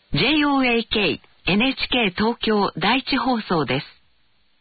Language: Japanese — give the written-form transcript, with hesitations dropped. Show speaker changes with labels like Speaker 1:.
Speaker 1: JOAK NHK 東京第一放送です。